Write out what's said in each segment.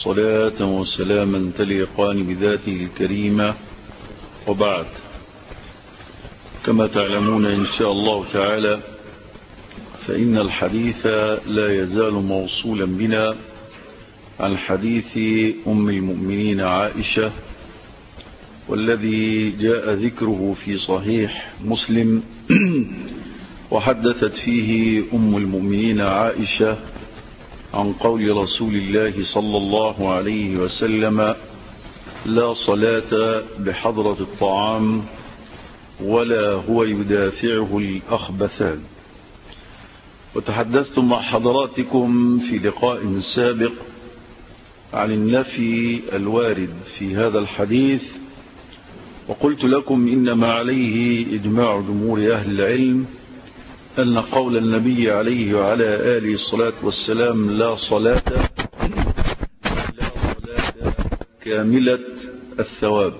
صلاة وسلاما تليقان بذاته الكريمة، وبعد. كما تعلمون إن شاء الله تعالى فإن الحديث لا يزال موصولا بنا عن حديث أم المؤمنين عائشة، والذي جاء ذكره في صحيح مسلم وحدثت فيه أم المؤمنين عائشة عن قول رسول الله صلى الله عليه وسلم: لا صلاة بحضرة الطعام ولا هو يدافعه الأخبثان. وتحدثت مع حضراتكم في لقاء سابق عن النفي الوارد في هذا الحديث، وقلت لكم إنما عليه إجماع جمهور أهل العلم أن قول النبي عليه وعلى آله الصلاة والسلام لا صلاة كاملة الثواب.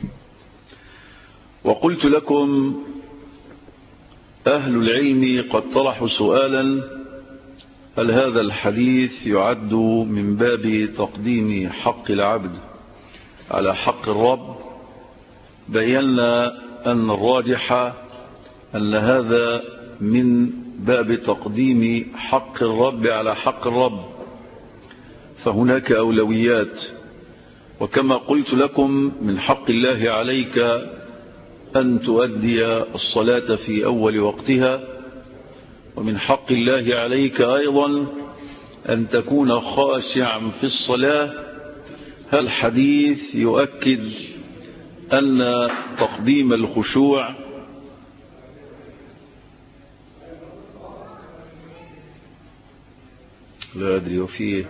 وقلت لكم أهل العلم قد طرحوا سؤالا: هل هذا الحديث يعد من باب تقديم حق العبد على حق الرب؟ بينا أن الراجح أن هذا من باب تقديم حق الرب على حق الرب، فهناك أولويات. وكما قلت لكم من حق الله عليك أن تؤدي الصلاة في أول وقتها، ومن حق الله عليك أيضا أن تكون خاشعا في الصلاة. الحديث يؤكد أن تقديم الخشوع لا أدري وفيه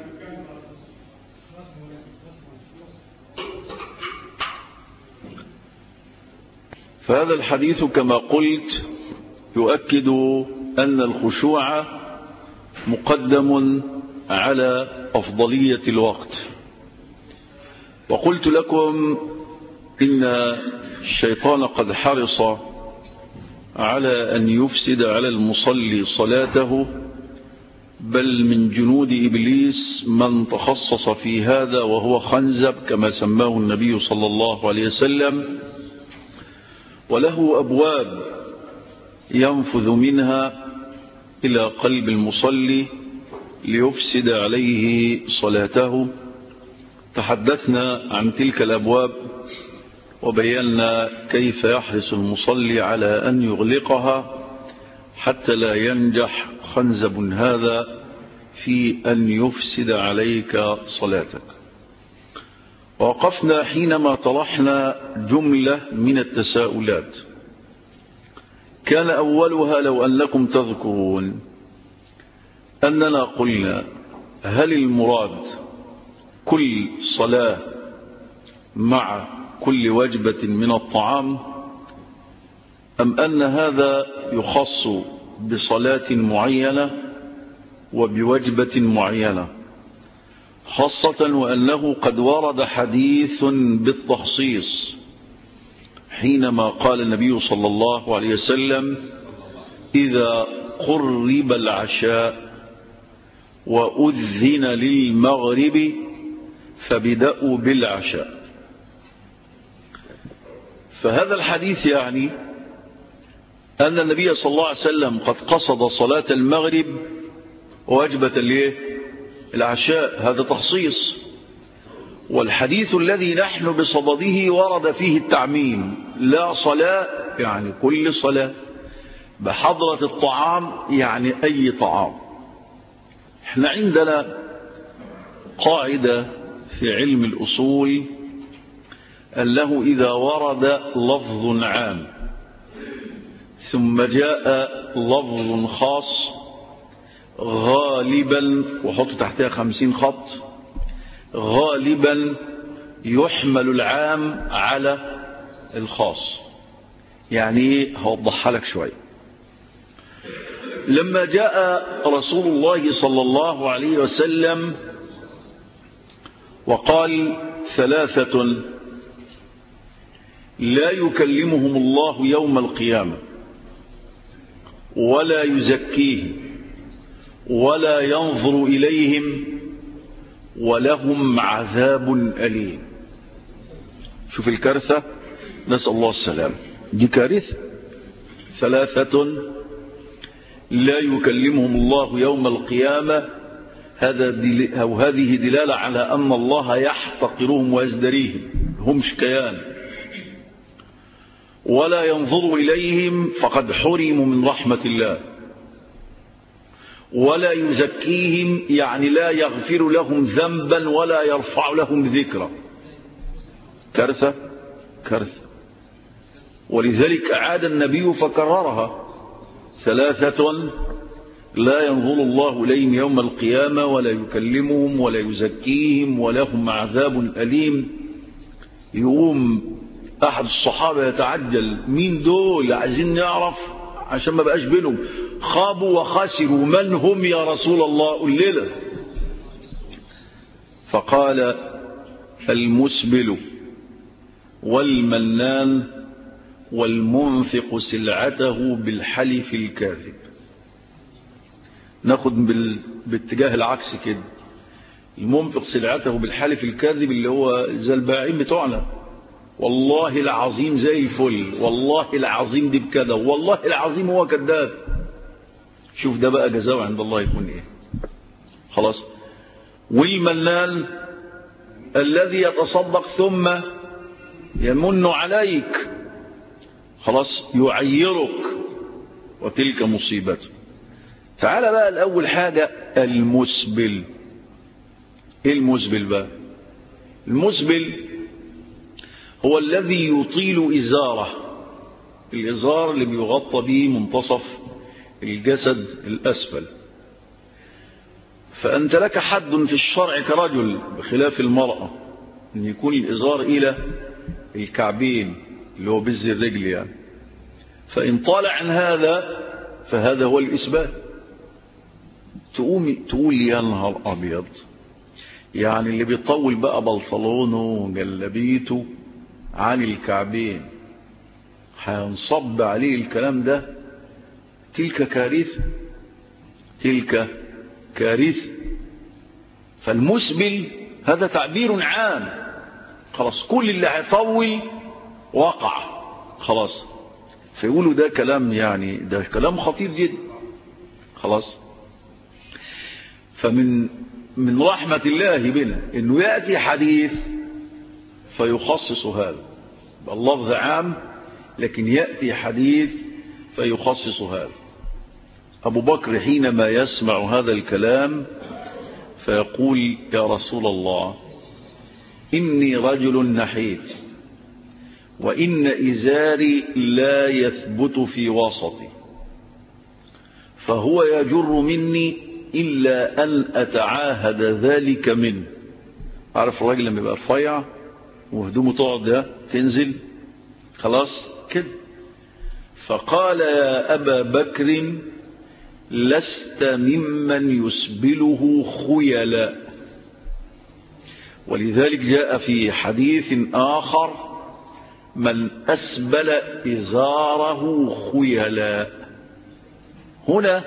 فهذا الحديث كما قلت يؤكد أن الخشوع مقدم على أفضلية الوقت. وقلت لكم إن الشيطان قد حرص على أن يفسد على المصلي صلاته، بل من جنود إبليس من تخصص في هذا وهو خنزب كما سماه النبي صلى الله عليه وسلم، وله أبواب ينفذ منها إلى قلب المصلي ليفسد عليه صلاته. تحدثنا عن تلك الأبواب وبينا كيف يحرص المصلي على أن يغلقها حتى لا ينجح خنزب هذا في أن يفسد عليك صلاتك. ووقفنا حينما طرحنا جملة من التساؤلات، كان أولها لو أنكم تذكرون أننا قلنا: هل المراد كل صلاة مع كل وجبة من الطعام، أم أن هذا يخص بصلاة معينة وبوجبة معينة، خاصة وأنه قد ورد حديث بالتخصيص حينما قال النبي صلى الله عليه وسلم: إذا قرب العشاء وأذن للمغرب فبدأوا بالعشاء. فهذا الحديث يعني أن النبي صلى الله عليه وسلم قد قصد صلاة المغرب ووجبة العشاء، هذا تخصيص. والحديث الذي نحن بصدده ورد فيه التعميم: لا صلاة يعني كل صلاة، بحضرة الطعام يعني أي طعام. احنا عندنا قاعدة في علم الأصول أنه إذا ورد لفظ عام ثم جاء لفظ خاص غالبا، وحط تحتها 50 خط، غالبا يحمل العام على الخاص. يعني هوضحها لك شوي. لما جاء رسول الله صلى الله عليه وسلم وقال: ثلاثة لا يكلمهم الله يوم القيامة ولا يزكيهم ولا ينظر إليهم ولهم عذاب أليم. شوف الكارثة، نسأل الله السلام. دي كارثة. 3 لا يكلمهم الله يوم القيامة، هذه دلالة على أن الله يحتقرهم ويزدريهم، همش كيان. ولا ينظر إليهم فقد حرموا من رحمة الله. ولا يزكيهم يعني لا يغفر لهم ذنبا ولا يرفع لهم ذكرا. كارثة كارثة. ولذلك عاد النبي فكررها: 3 لا ينظر الله إليهم يوم القيامة ولا يكلمهم ولا يزكيهم ولهم عذاب أليم. يقوم أحد الصحابة يتعجل: مين دول؟ عايزين نعرف عشان ما بقاش بينهم. خابوا وخسروا، من هم يا رسول الله؟ قل لنا. فقال: المسبل والمنان والمنفق سلعته بالحلف الكاذب. ناخد باتجاه العكس كده. المنفق سلعته بالحلف الكاذب اللي هو زي البائعين بتوعنا: والله العظيم زي الفل، والله العظيم دي بكذا، والله العظيم هو كذاب. شوف ده بقى جزاؤه عند الله يكون ايه. خلاص. والمنان الذي يتصدق ثم يمن عليك، خلاص، يعيرك، وتلك مصيبته. تعال بقى الأول حاجة المسبل. ايه المسبل بقى؟ المسبل هو الذي يطيل إزاره، الإزار اللي بيغطى به منتصف الجسد الأسفل. فأنت لك حد في الشرع كرجل بخلاف المرأة، أن يكون الإزار إلى الكعبين اللي هو بز الرجل يعني. فإن طال عن هذا فهذا هو الإسبال. تقول يا نهار أبيض، يعني اللي بيطول بقى بلطلونه وجلبيته عن الكعبين هينصب عليه الكلام ده؟ تلك كارثة، تلك كارثة. فالمسبل هذا تعبير عام، خلاص، كل اللي هيطول وقع خلاص. فيقولوا ده كلام، يعني ده كلام خطير جدا. خلاص. فمن رحمة الله بنا انه يأتي حديث فيخصص هذا، اللفظ عام لكن يأتي حديث فيخصص هذا. أبو بكر حينما يسمع هذا الكلام فيقول: يا رسول الله، إني رجل نحيف، وإن إزاري لا يثبت في وسطي، فهو يجر مني إلا أن أتعاهد ذلك منه. عارف الراجل لما يبقى رفيع وهدومه تقعد تنزل خلاص كده. فقال: يا أبا بكر، لست ممن يسبله خيلاء. ولذلك جاء في حديث آخر: من أسبل إزاره خيلاء. هنا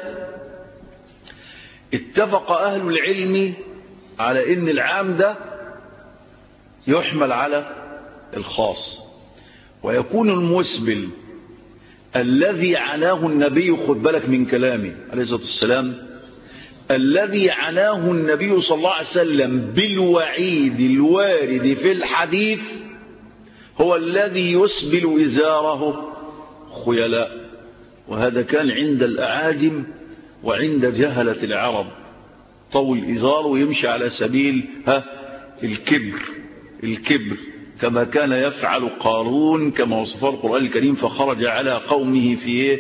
اتفق أهل العلم على إن العام ده يحمل على الخاص، ويكون المسبل الذي عناه النبي، خد بالك من كلامي عليه الصلاة والسلام، الذي عناه النبي صلى الله عليه وسلم بالوعيد الوارد في الحديث هو الذي يسبل إزاره خيلاء. وهذا كان عند الأعاجم وعند جهلة العرب، طول إزاره ويمشي على سبيل الكبر كما كان يفعل قارون كما وصفه القرآن الكريم: فخرج على قومه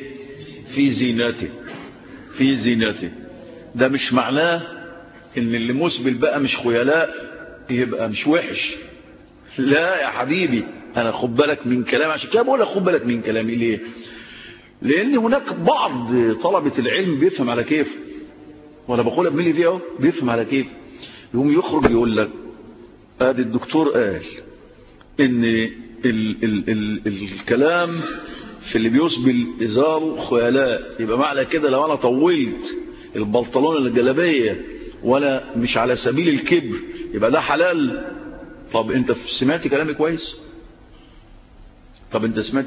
في زينته. ده مش معناه ان اللي مسبل بقى مش خيلاء يبقى مش وحش، لا يا حبيبي. انا خد بالك من كلامي، عشان كده بقول لك خد بالك من كلامي. ليه؟ لان هناك بعض طلبة العلم بيفهم على كيف، وانا بقولها بملي فيه اهو، بيفهم على كيف. يقوم يخرج يقول لك: ادي الدكتور قال ان الكلام في اللي بيسبل ازاره خيلاء، يبقى معنى كده لو انا طولت البلطلون الجلابيه وانا مش على سبيل الكبر يبقى ده حلال. طب انت سمعت كلامي كويس؟ طب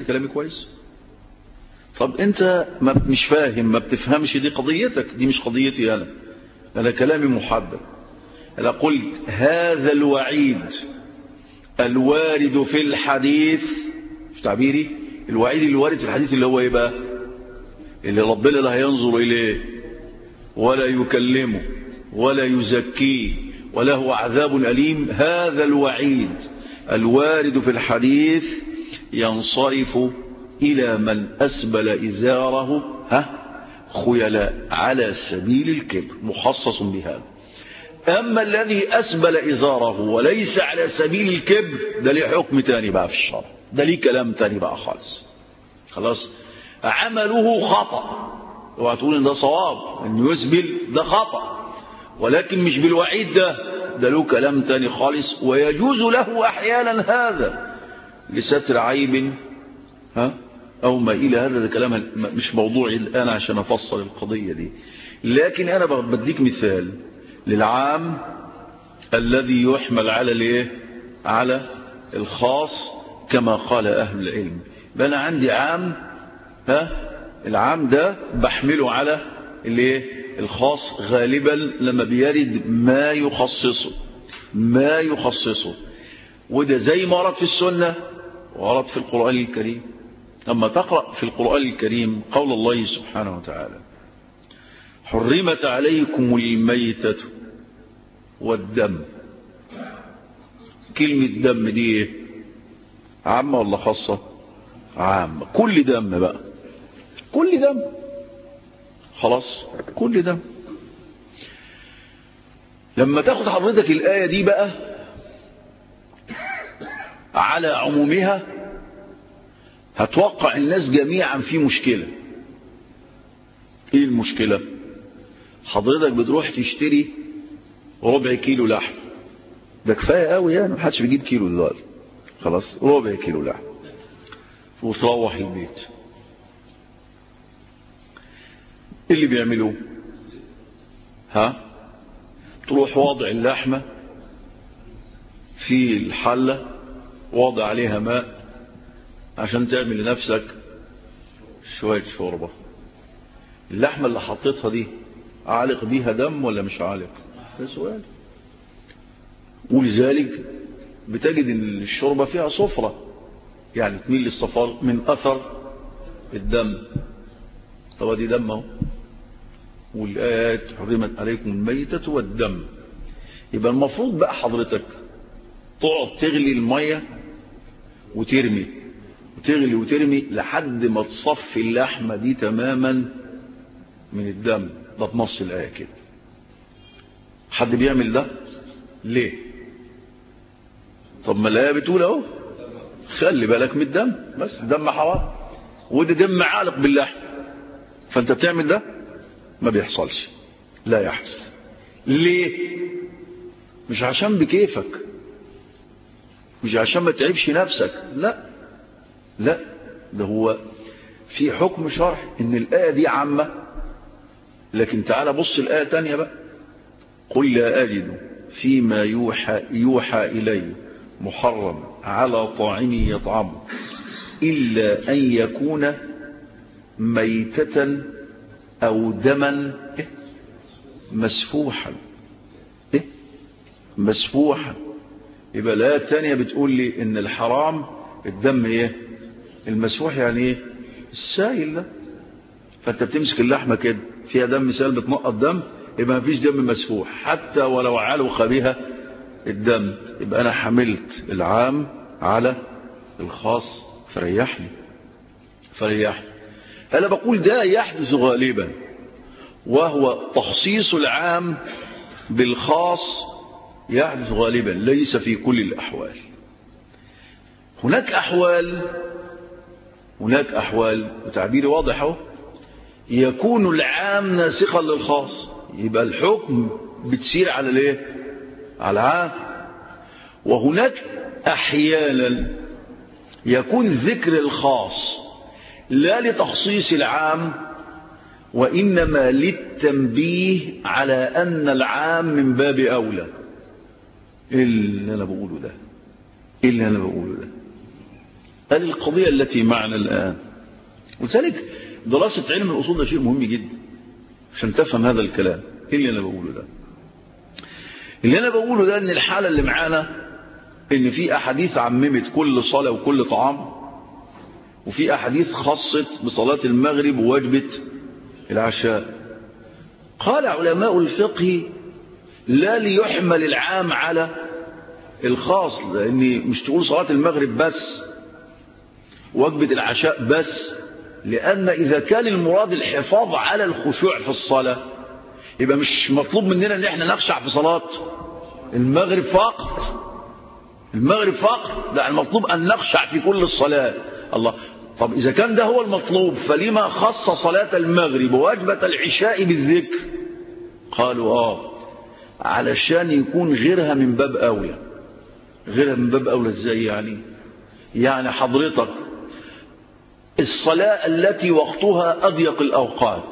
انت مش فاهم، ما بتفهمش، دي قضيتك، دي مش قضيتي انا كلامي محدد. انا قلت هذا الوعيد الوارد في الحديث، مش تعبيري، الوعيد الوارد في الحديث اللي هو ايه بقى؟ اللي ربنا لا هينظر اليه ولا يكلمه ولا يزكيه وله عذاب أليم. هذا الوعيد الوارد في الحديث ينصرف إلى من أسبل إزاره خيلاء على سبيل الكبر، مخصص بهذا. أما الذي أسبل إزاره وليس على سبيل الكبر ده ليه حكم تاني بقى في الشرع، ده ليه كلام تاني بقى خلاص. عمله خطأ، وهتقول ان ده صواب، ان يسبل ده خطأ، ولكن مش بالوعيد ده له كلام تاني خالص. ويجوز له احيانا هذا لستر عيب او ما الى هذا. ده كلام مش موضوعي الان عشان افصل القضية دي، لكن انا بديك مثال للعام الذي يحمل على الخاص كما قال اهل العلم. انا عندي عام، العام ده بحمله على الخاص غالبا لما بيرد ما يخصصه، وده زي ما ورد في السنة ورد في القرآن الكريم. أما تقرأ في القرآن الكريم قول الله سبحانه وتعالى: حرمت عليكم الميتة والدم. كلمة دم دي عامة ولا خاصة؟ عامة. كل دم بقى، كل دم، خلاص، كل دم. لما تاخد حضرتك الآية دي بقى على عمومها هتوقع الناس جميعا في مشكلة. ايه المشكلة؟ حضرتك بتروح تشتري ربع كيلو لحم، ده كفاية قوي يعني، محدش بيجيب كيلو دلوقتي، خلاص، ربع كيلو لحم، وتروح البيت. اللي بيعملوه تروح واضع اللحمة في الحلة، واضع عليها ماء عشان تعمل لنفسك شوية شوربة. اللحمة اللي حطيتها دي عالق بيها دم ولا مش عالق؟ ده سؤال. ولذلك بتجد ان الشوربة فيها صفرة، يعني تميل للصفار من اثر الدم. طب دي دم اهو، والآيات حرمت عليكم الميتة والدم. يبقى المفروض بقى حضرتك تقعد تغلي المية وترمي، وتغلي وترمي لحد ما تصفي اللحمة دي تماما من الدم. ده بنص الآية كده. حد بيعمل ده ليه؟ طب ما الآية بتقول اهو خلي بالك من الدم، بس الدم حرام، وده دم عالق باللحم، فانت بتعمل ده؟ ما بيحصلش، لا يحدث. ليه؟ مش عشان بكيفك، مش عشان ما تعبش نفسك، لا، ده هو في حكم شرعي ان الآية دي عامة. لكن تعال بص الآية تانية بقى: قل لا أجد فيما يوحى إلي محرم على طاعم يطعمه إلا أن يكون ميتة أو دما مسفوحا. مسفوحا. يبقى الآية الثانية بتقول لي إن الحرام الدم المسفوح، يعني السائل ده. فأنت بتمسك اللحمة كده فيها دم سائل بتنقط دم، يبقى ما فيش دم مسفوح حتى ولو علق بها الدم. يبقى أنا حملت العام على الخاص، فريحني. أنا بقول ده يحدث غالبا، وهو تخصيص العام بالخاص يحدث غالبا، ليس في كل الأحوال. هناك أحوال وتعبيري واضح اهو، يكون العام ناسخا للخاص، يبقى الحكم بتسير على على العام. وهناك أحيانا يكون ذكر الخاص لا لتخصيص العام، وإنما للتنبيه على أن العام من باب أولى. ايه اللي انا بقوله ده؟ ايه اللي انا بقوله ده؟ هذه القضية التي معنا الآن. ولذلك دراسة علم الأصول ده شيء مهم جدا عشان تفهم هذا الكلام. ايه اللي انا بقوله ده؟ اللي انا بقوله ده ان الحالة اللي معانا ان في احاديث عممت كل صلاة وكل طعام، وفي احاديث خصت بصلاة المغرب ووجبة العشاء. قال علماء الفقه لا ليحمل العام على الخاص، لان مش تقول صلاة المغرب بس وجبة العشاء بس، لان اذا كان المراد الحفاظ على الخشوع في الصلاة يبقى مش مطلوب مننا ان احنا نخشع في صلاة المغرب فقط. المغرب فقط، لا، المطلوب ان نخشع في كل الصلاة. الله، طب اذا كان ده هو المطلوب فلما خص صلاة المغرب ووجبة العشاء بالذكر؟ قالوا علشان يكون غيرها من باب اولى. غيرها من باب اولى ازاي يعني؟ يعني حضرتك الصلاة التي وقتها اضيق الاوقات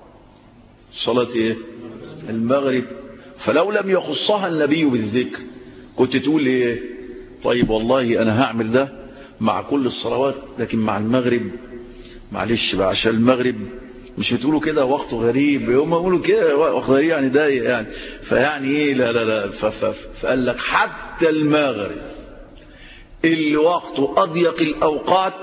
صلاة ايه؟ المغرب. فلو لم يخصها النبي بالذكر كنت تقول ايه؟ طيب والله انا هعمل ده مع كل الصلوات، لكن مع المغرب معلش بقى عشان المغرب مش بتقولوا كده وقته غريب، هم يقولوا كده وقت غريب يعني ده يعني فيعني ايه؟ لا لا لا فقال لك حتى المغرب اللي وقته اضيق الاوقات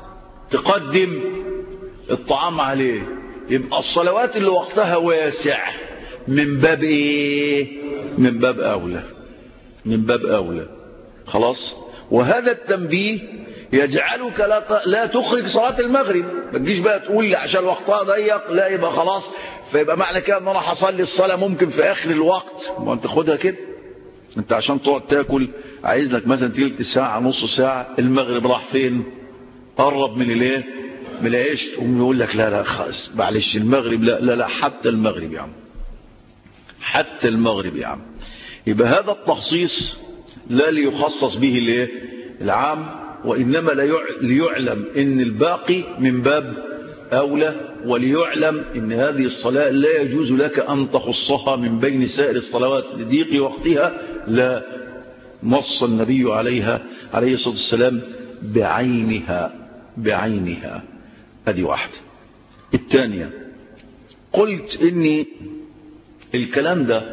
تقدم الطعام عليه. يبقى الصلوات اللي وقتها واسع من باب ايه؟ من باب اولى. من باب اولى. خلاص. وهذا التنبيه يجعلك لا تخرج صلاة المغرب. ما تجيش بقى تقول لي عشان وقتها ضيق، لا يبقى خلاص فيبقى معنى كده ان انا هصلي الصلاة ممكن في اخر الوقت. ما انت خدها كده، انت عشان تقعد تاكل عايز لك مثلا تلت ساعة نص ساعة، المغرب راح فين؟ قرب من الايه؟ من العيش. يقول لك لا لا خلاص معلش المغرب، لا لا لا حتى المغرب يا عم، حتى المغرب يا عم. يبقى هذا التخصيص لا ليخصص به الايه؟ العام، وإنما ليعلم إن الباقي من باب أولى، وليعلم إن هذه الصلاة لا يجوز لك أن تخصها من بين سائر الصلوات لضيق وقتها. لا، نص النبي عليها عليه الصلاة والسلام بعينها. هذه واحدة. الثانية، قلت إن الكلام ده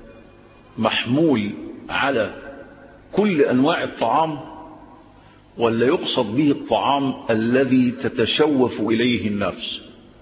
محمول على كل أنواع الطعام ولا يقصد به الطعام الذي تتشوف إليه النفس؟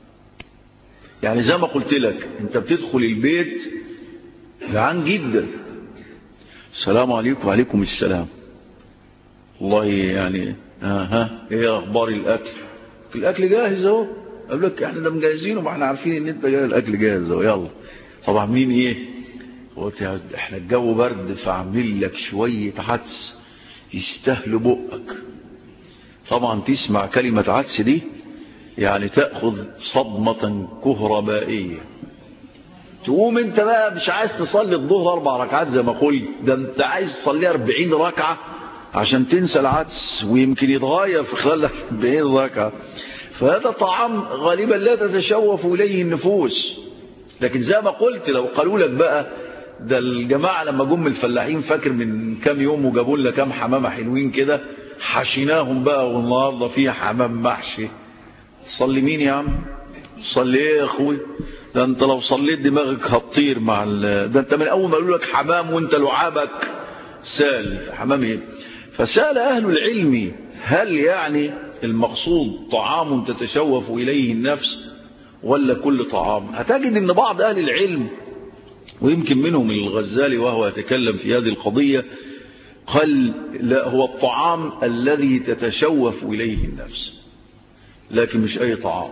يعني زي ما قلت لك انت بتدخل البيت جعان جدا، السلام عليكم. وعليكم السلام. والله يعني ايه اخبار الاكل؟ الاكل جاهز اهو. قال لك احنا ده مجهزينه، ما احنا عارفين ان انت جاي الاكل جاهز اهو، يلا. طب عاملين ايه؟ قلت احنا الجو برد فعاملين لك شويه عدس يستاهلوا بقك. طبعا تسمع كلمة عدس دي يعني تأخذ صدمة كهربائية. تقوم انت بقى مش عايز تصلي الظهر 4 ركعات زي ما قلت، ده انت عايز تصلي 40 ركعة عشان تنسى العدس، ويمكن يتغير في خلال 40 ركعة. فهذا طعام غالبا لا تتشوف إليه النفوس. لكن زي ما قلت لو قالوا لك بقى ده الجماعة لما جم الفلاحين فاكر من كام يوم وجابوا لنا كام حمامة حلوين كده حشيناهم بقى والنهارده فيها حمام محشي، صلي مين يا عم؟ صلي ايه يا اخوي؟ ده انت لو صليت دماغك هتطير مع ده انت من اول ما قالوا لك حمام وانت لعابك سال حمام ايه؟ فسال اهل العلم هل يعني المقصود طعام تتشوف اليه النفس ولا كل طعام؟ هتجد ان بعض اهل العلم ويمكن منهم الغزالي وهو يتكلم في هذه القضية قال لا، هو الطعام الذي تتشوف إليه النفس، لكن مش أي طعام.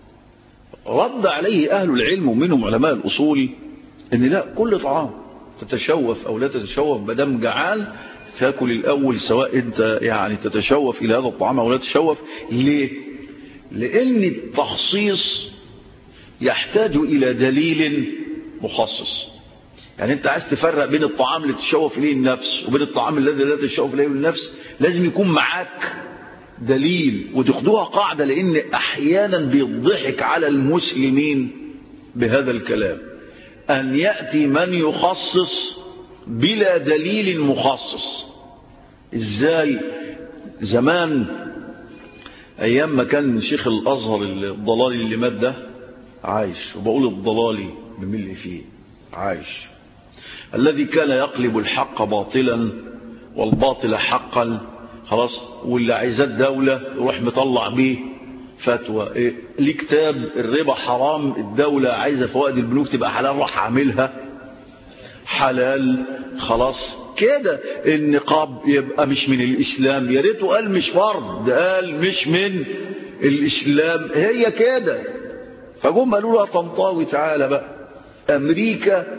رد عليه أهل العلم ومنهم علماء الأصول أن لا، كل طعام تتشوف أو لا تتشوف بدم جعان تاكل الأول، سواء أنت يعني تتشوف إلى هذا الطعام أو لا تتشوف. ليه؟ لأن التخصيص يحتاج إلى دليل مخصص. يعني انت عايز تفرق بين الطعام اللي تتشوف اليه النفس وبين الطعام الذي لا تتشوف اليه النفس، لازم يكون معاك دليل. وتاخدوها قاعدة، لان احيانا بيضحك على المسلمين بهذا الكلام، ان يأتي من يخصص بلا دليل مخصص. ازاي؟ زمان ايام ما كان شيخ الازهر الضلالي اللي مات ده عايش، وبقول الضلالي بملي فيه عايش، الذي كان يقلب الحق باطلا والباطل حقا، خلاص، واللي عايزاه الدولة يروح مطلع بيه فتوى إيه؟ ليه كتاب الربا حرام، الدولة عايزة فوائد البنوك تبقى حلال، راح عاملها حلال. خلاص كده. النقاب يبقى مش من الإسلام، يا ريته قال مش فرض، ده قال مش من الإسلام، هي كده. فجم قالوا له طنطاوي تعالى بقى، أمريكا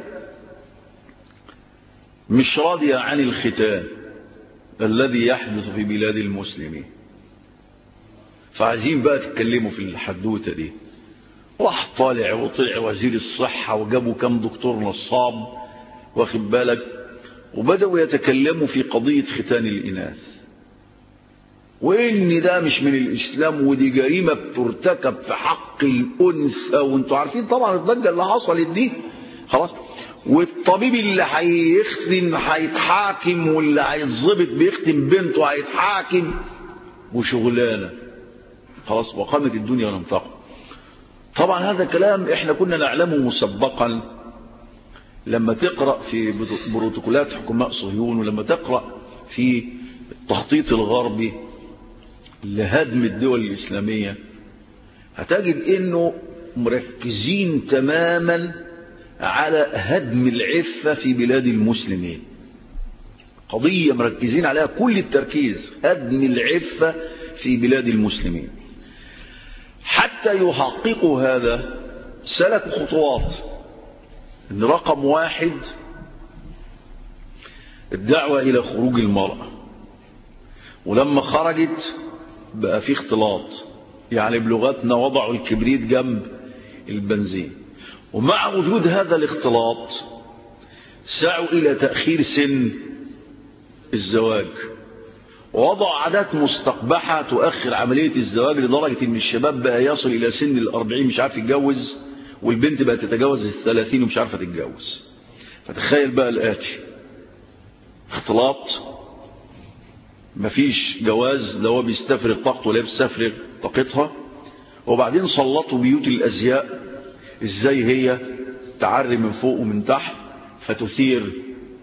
مش راضية عن الختان الذي يحدث في بلاد المسلمين، فعايزين بقى تتكلموا في الحدوتة دي. راح طالع وطلع وزير الصحة وجابوا كم دكتور نصاب، واخد بالك، وبدأوا يتكلموا في قضية ختان الإناث، وإن ده مش من الإسلام، ودي جريمة بترتكب في حق الأنثى، وانتوا عارفين طبعا الضجة اللي حصلت دي. خلاص. والطبيب اللي هيختن هيتحاكم، واللي هيتظبط بيختن بنته هيتحاكم، وشغلانة. خلاص. وقامت الدنيا ولم تقم. طبعا هذا كلام احنا كنا نعلمه مسبقا لما تقرأ في بروتوكولات حكماء صهيون، ولما تقرأ في التخطيط الغربي لهدم الدول الإسلامية، هتجد انه مركزين تماما على هدم العفة في بلاد المسلمين. قضية مركزين عليها كل التركيز، هدم العفة في بلاد المسلمين. حتى يحققوا هذا سلكوا خطوات. ان رقم 1 الدعوة الى خروج المرأة، ولما خرجت بقى في اختلاط، يعني بلغتنا وضعوا الكبريت جنب البنزين. ومع وجود هذا الاختلاط سعوا الى تأخير سن الزواج، ووضعوا عادات مستقبحة تؤخر عملية الزواج، لدرجة ان الشباب بقى يصل الى سن 40 مش عارف يتجوز، والبنت بقى تتجاوز 30 ومش عارفة تتجوز. فتخيل بقى الآتي: اختلاط، مفيش جواز، لا هو بيستفرغ طاقته ولا بيستفرغ طاقتها. وبعدين سلطوا بيوت الأزياء ازاي هي تعري من فوق ومن تحت فتثير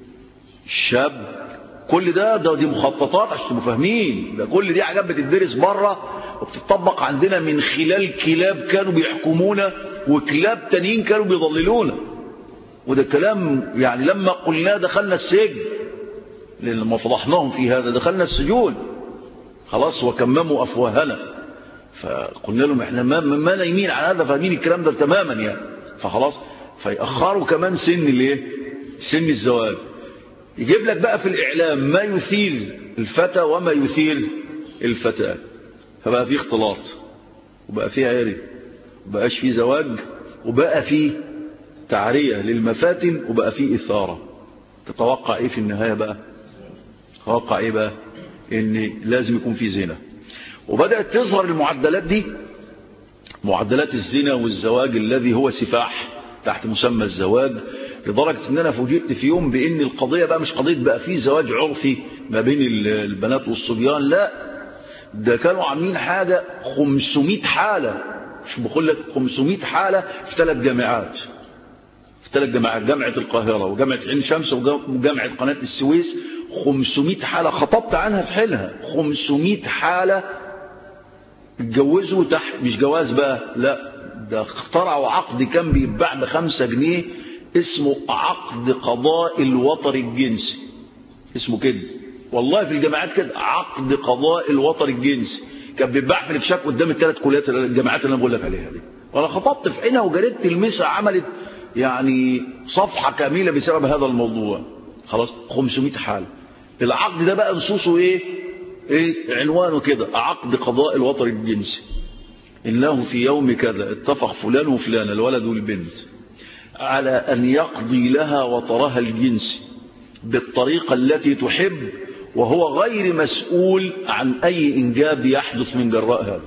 الشاب. كل دي مخططات عشان تبقوا فاهمين، ده كل دي حاجات بتدرس بره وبتطبق عندنا من خلال كلاب كانوا بيحكمونا وكلاب تانيين كانوا بيضللونا. وده كلام يعني لما قلنا دخلنا السجن، لما فضحناهم في هذا دخلنا السجون. خلاص. وكمموا أفواهنا، فقلنا لهم احنا ما نايمين على هذا، فاهمين الكلام ده تماما يعني. فخلاص فيأخروا كمان سن الايه؟ سن الزواج. يجيب لك بقى في الإعلام ما يثير الفتى وما يثير الفتاة، فبقى فيه اختلاط، وبقى فيه عري، وبقاش فيه زواج، وبقى فيه تعرية للمفاتن، وبقى فيه إثارة. تتوقع ايه في النهاية بقى؟ تتوقع ايه بقى؟ ان لازم يكون فيه زنا. وبدأت تظهر المعدلات دي، معدلات الزنا والزواج الذي هو سفاح تحت مسمى الزواج، لدرجة ان انا فوجئت في يوم بان القضية بقى مش قضية بقى فيه زواج عرفي ما بين البنات والصبيان، لا، ده كانوا عاملين حاجة 500 حالة، مش بقول لك 500 حالة في 3 جامعات، في 3 جامعات، جامعة القاهرة وجامعة عين شمس وجامعة قناة السويس. 500 حالة خطبت عنها في حينها، 500 حالة اتجوزوا تحت، مش جواز بقى، لا، ده اخترعوا عقد كان بيتباع ب5 جنيه اسمه عقد قضاء الوطر الجنسي، اسمه كده والله في الجامعات كده، عقد قضاء الوطر الجنسي. كان بيتباع في الكشاف قدام ال3 كليات الجامعات اللي انا بقول لك عليها دي. وانا خطبت في حينها، وجريدة المسا عملت يعني صفحة كاملة بسبب هذا الموضوع. خلاص. 500 حالة. العقد ده بقى نصوصه ايه عنوانه كده: عقد قضاء الوطر الجنسي. إنه في يوم كذا اتفق فلان وفلان الولد والبنت على أن يقضي لها وطرها الجنسي بالطريقة التي تحب، وهو غير مسؤول عن أي إنجاب يحدث من جراء هذا.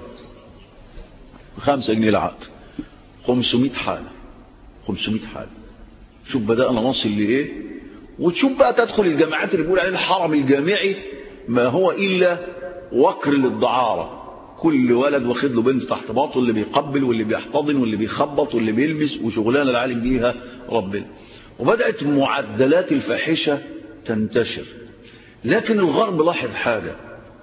5 جنيه العقد. 500 حالة. 500 حالة. شوف بدأنا نصل لإيه. وتشوف بقى تدخل الجامعات اللي بيقول عليه الحرم الجامعي ما هو إلا وكر للدعارة، كل ولد واخد له بنت تحت باطه، اللي بيقبل واللي بيحتضن واللي بيخبط واللي بيلمس، وشغلانه العالم بيها ربنا. وبدأت معدلات الفاحشة تنتشر. لكن الغرب لاحظ حاجة،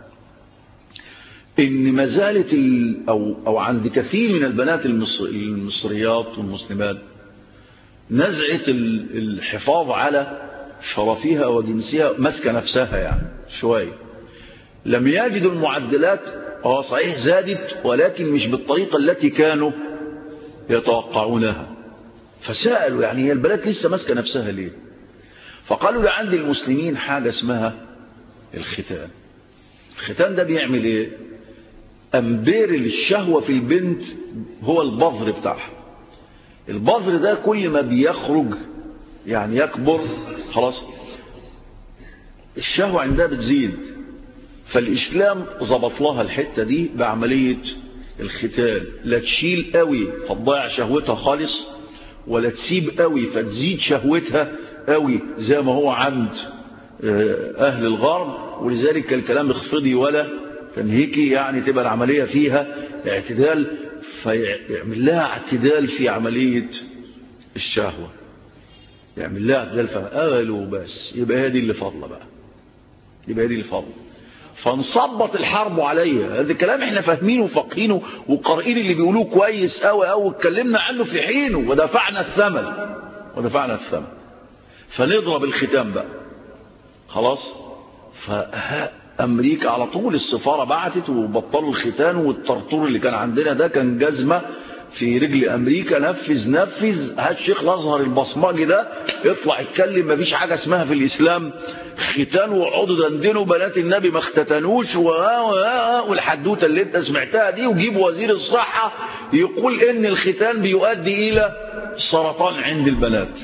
ان ما زالت أو عند كثير من البنات المصريات والمسلمات نزعة الحفاظ على شرفها وجنسها ماسكة نفسها يعني شوية. لم يجدوا المعدلات، صحيح زادت ولكن مش بالطريقة التي كانوا يتوقعونها. فسألوا يعني هي البنات لسه ماسكة نفسها ليه؟ فقالوا ده عند المسلمين حاجة اسمها الختان. الختان ده بيعمل ايه؟ أمبير الشهوة في البنت هو البذر بتاعها. البذر ده كل ما بيخرج يعني يكبر خلاص الشهوة عندها بتزيد. فالإسلام ضبط لها الحتة دي بعملية الختان، لا تشيل قوي فتضيع شهوتها خالص، ولا تسيب قوي فتزيد شهوتها قوي زي ما هو عند أهل الغرب. ولذلك الكلام اخفضي ولا تنهيكي، يعني تبقى العملية فيها اعتدال، فيعمل لها اعتدال في عملية الشهوة، يعمل لها اعتدال فقالوا بس يبقى هذه اللي فضله بقى، يبقى هذه اللي فضله. فنصبط الحرب عليها. هذا الكلام احنا فاهمينه وفاقينه وقارئين اللي بيقولوه كويس قوي قوي، اتكلمنا عنه في حينه ودفعنا الثمن. فنضرب الختام بقى خلاص. فأمريكا على طول السفارة بعتت وبطلوا الختان، والطرطور اللي كان عندنا ده كان جزمة في رجل أمريكا، نفذ هات شيخ الأزهر البصماجي ده يطلع يتكلم مفيش حاجة اسمها في الإسلام ختان، وقعدوا دندنوا بنات النبي ما اختتنوش والحدوته اللي انت سمعتها دي، وجيب وزير الصحة يقول ان الختان بيؤدي الى السرطان عند البنات.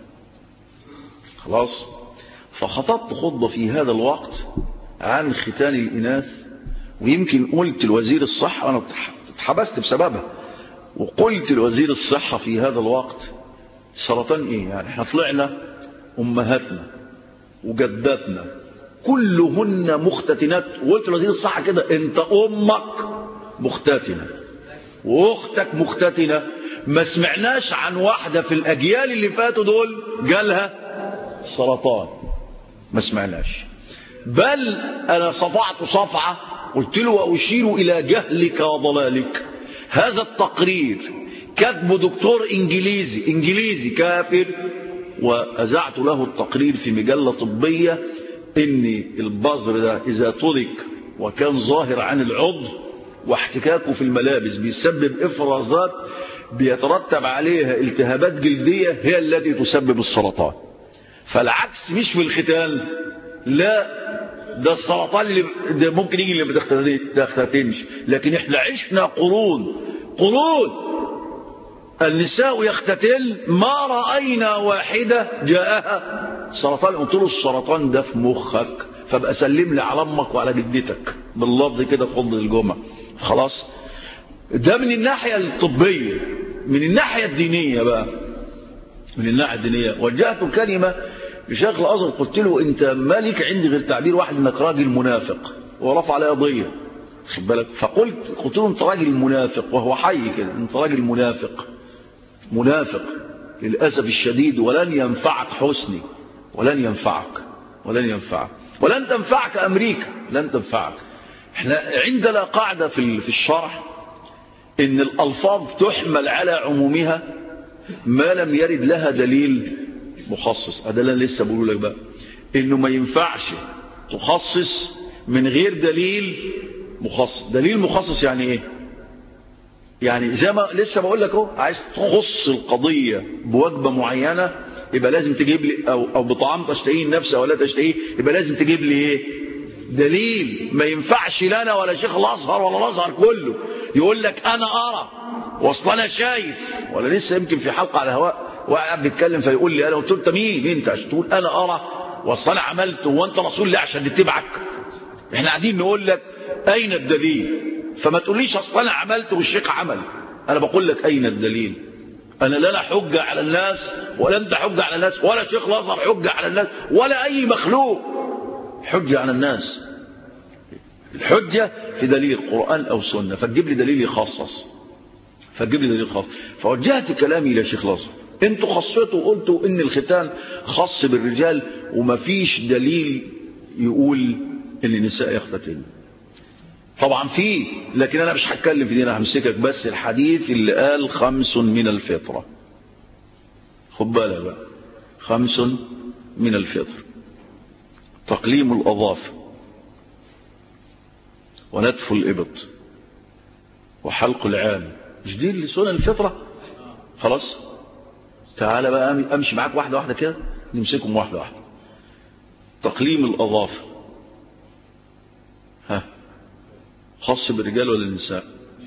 خلاص. فخطبت خطبة في هذا الوقت عن ختان الإناث، ويمكن قلت لوزير الصحة، أنا اتحبست بسببها، وقلت لوزير الصحة في هذا الوقت سرطان ايه يعني؟ احنا طلعنا امهاتنا وجداتنا كلهن مختتنات، وقلت لوزير الصحة كده انت امك مختتنة واختك مختتنة. ما سمعناش عن واحدة في الاجيال اللي فاتوا دول جالها سرطان، ما سمعناش. بل انا صفعت صفعة قلت له واشير الى جهلك وضلالك. هذا التقرير كتبه دكتور انجليزي كافر، وأذعت له التقرير في مجلة طبية ان البذر ده اذا ترك وكان ظاهر عن العضو واحتكاكه في الملابس بيسبب افرازات بيترتب عليها التهابات جلدية هي التي تسبب السرطان. فالعكس مش في الختان، لا ده السرطان اللي ده ممكن يجي اللي ما تختتنش. لكن احنا عشنا قرون النساء يختتن ما رأينا واحدة جاءها سرطان. قلت له السرطان ده في مخك، فبقى سلم لي على امك وعلى جدتك باللفظ كده في فضل الجمعة. خلاص. ده من الناحية الطبية. من الناحية الدينية بقى، من الناحية الدينية وجهت كلمة لشيخ الأزهر، قلت له انت مالك عندي غير تعبير واحد انك راجل منافق، ورفع علي قضية خد بالك. قلت له انت راجل منافق، وهو حي كده، انت راجل منافق للأسف الشديد، ولن ينفعك حسني، ولن تنفعك أمريكا، لن تنفعك. احنا عندنا قاعدة في الشرح ان الألفاظ تحمل على عمومها ما لم يرد لها دليل مخصص. هذا اللي لسه بقول لك بقى، انه ما ينفعش تخصص من غير دليل مخصص. دليل مخصص يعني ايه؟ يعني زي ما لسه بقول لك اهو، عايز تخص القضيه بوجبه معينه يبقى لازم تجيب لي، او بطعام تشتهيه النفس او لا تشتهيه، يبقى لازم تجيب لي ايه؟ دليل. ما ينفعش لنا ولا شيخ الازهر ولا الازهر كله يقول لك انا ارى واصل انا شايف. ولا لسه يمكن في حلقه على الهواء وقاعد بيتكلم فيقول لي انا، قلت له انت مين انت عشان تقول انا ارى واصل انا عملت، وانت رسول ليه عشان نتبعك؟ احنا قاعدين نقول لك اين الدليل، فما تقوليش اصل انا عملت والشيخ عمل. انا بقول لك اين الدليل. أنا لا حجة على الناس ولا أنت حجة على الناس ولا شيخ الأزهر حجة على الناس ولا أي مخلوق حجة على الناس. الحجة في دليل قرآن أو سنة، فتجيب لي دليل يخصص، فوجهت كلامي إلى شيخ الأزهر. انتوا خصيتوا وقلتوا ان الختان خاص بالرجال ومفيش دليل يقول ان النساء يختتن. طبعا فيه، لكن انا مش هتكلم في دي، انا همسكك بس الحديث اللي قال 5 من الفطرة. خد بالك بقى، 5 من الفطرة: تقليم الأظافر، ونتف الإبط، وحلق العانة. مش دي اللي سنن الفطرة؟ خلاص تعالى بقى امشي معاك واحدة واحدة كده، نمسكهم واحدة واحدة. تقليم الأظافر خاص بالرجال ولا النساء؟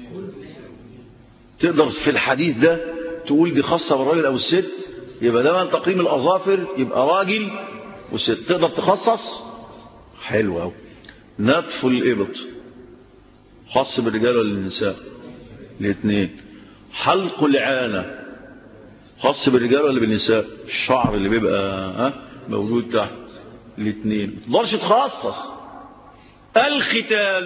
تقدر في الحديث ده تقول دي خاصة بالراجل أو الست؟ يبقى ده من تقليم الأظافر يبقى راجل وست. تقدر تخصص؟ حلو أوي. نتف الإبط خاص بالرجال ولا النساء؟ الاثنين. حلق العانة خاص بالرجال ولا بالنساء؟ الشعر اللي بيبقى موجود تحت. الاثنين. ما تقدرش تخصص. الختان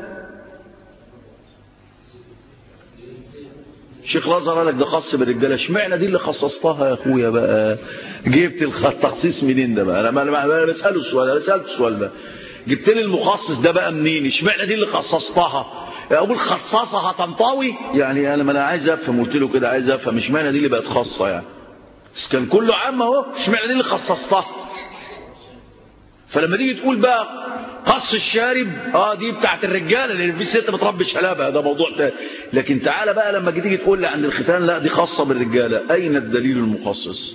الشيخ الازهر قال لك ده خاص بالرجاله، اشمعنى دي اللي خصصتها يا اخويا بقى؟ جبت التخصيص منين ده بقى؟ انا بساله السؤال، انا سالت السؤال ده، جبت لي المخصص ده بقى منين؟ اشمعنى دي اللي خصصتها؟ اقول خصصها تنطوي يعني؟ انا عايز افهم. قلت له كده عايز افهم اشمعنى دي اللي بقت خاصه يعني، بس كان كله عام اهو، اشمعنى دي اللي خصصتها؟ فلما تيجي تقول بقى قص الشارب دي بتاعت الرجاله لان في ست بتربي شلابها، ده موضوع تاني. لكن تعالى بقى لما تيجي تقول لي عند الختان لا دي خاصه بالرجاله، اين الدليل المخصص؟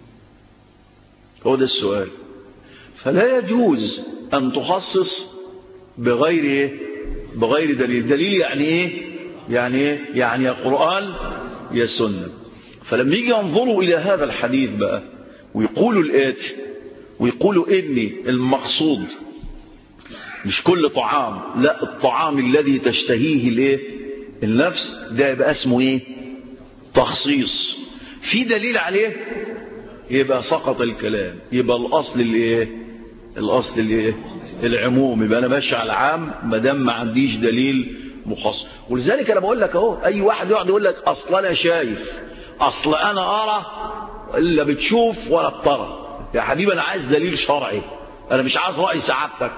هو ده السؤال. فلا يجوز ان تخصص بغير ايه؟ بغير دليل. دليل يعني ايه؟ يعني يا قرآن يا سنة. فلما يجي ينظروا الى هذا الحديث بقى ويقولوا الآتي، ويقولوا إن المقصود مش كل طعام، لا الطعام الذي تشتهيه الايه؟ النفس، ده يبقى اسمه ايه؟ تخصيص. في دليل عليه يبقى سقط الكلام، يبقى الاصل الايه؟ الاصل الايه؟ العموم. يبقى انا ماشي على العام ما دام ما عنديش دليل مخصص. ولذلك انا بقول لك اهو، اي واحد يقعد يقول لك اصل انا شايف، اصل انا ارى، الا بتشوف ولا بترى. يا حبيبي انا عايز دليل شرعي، انا مش عايز رأي سعادتك،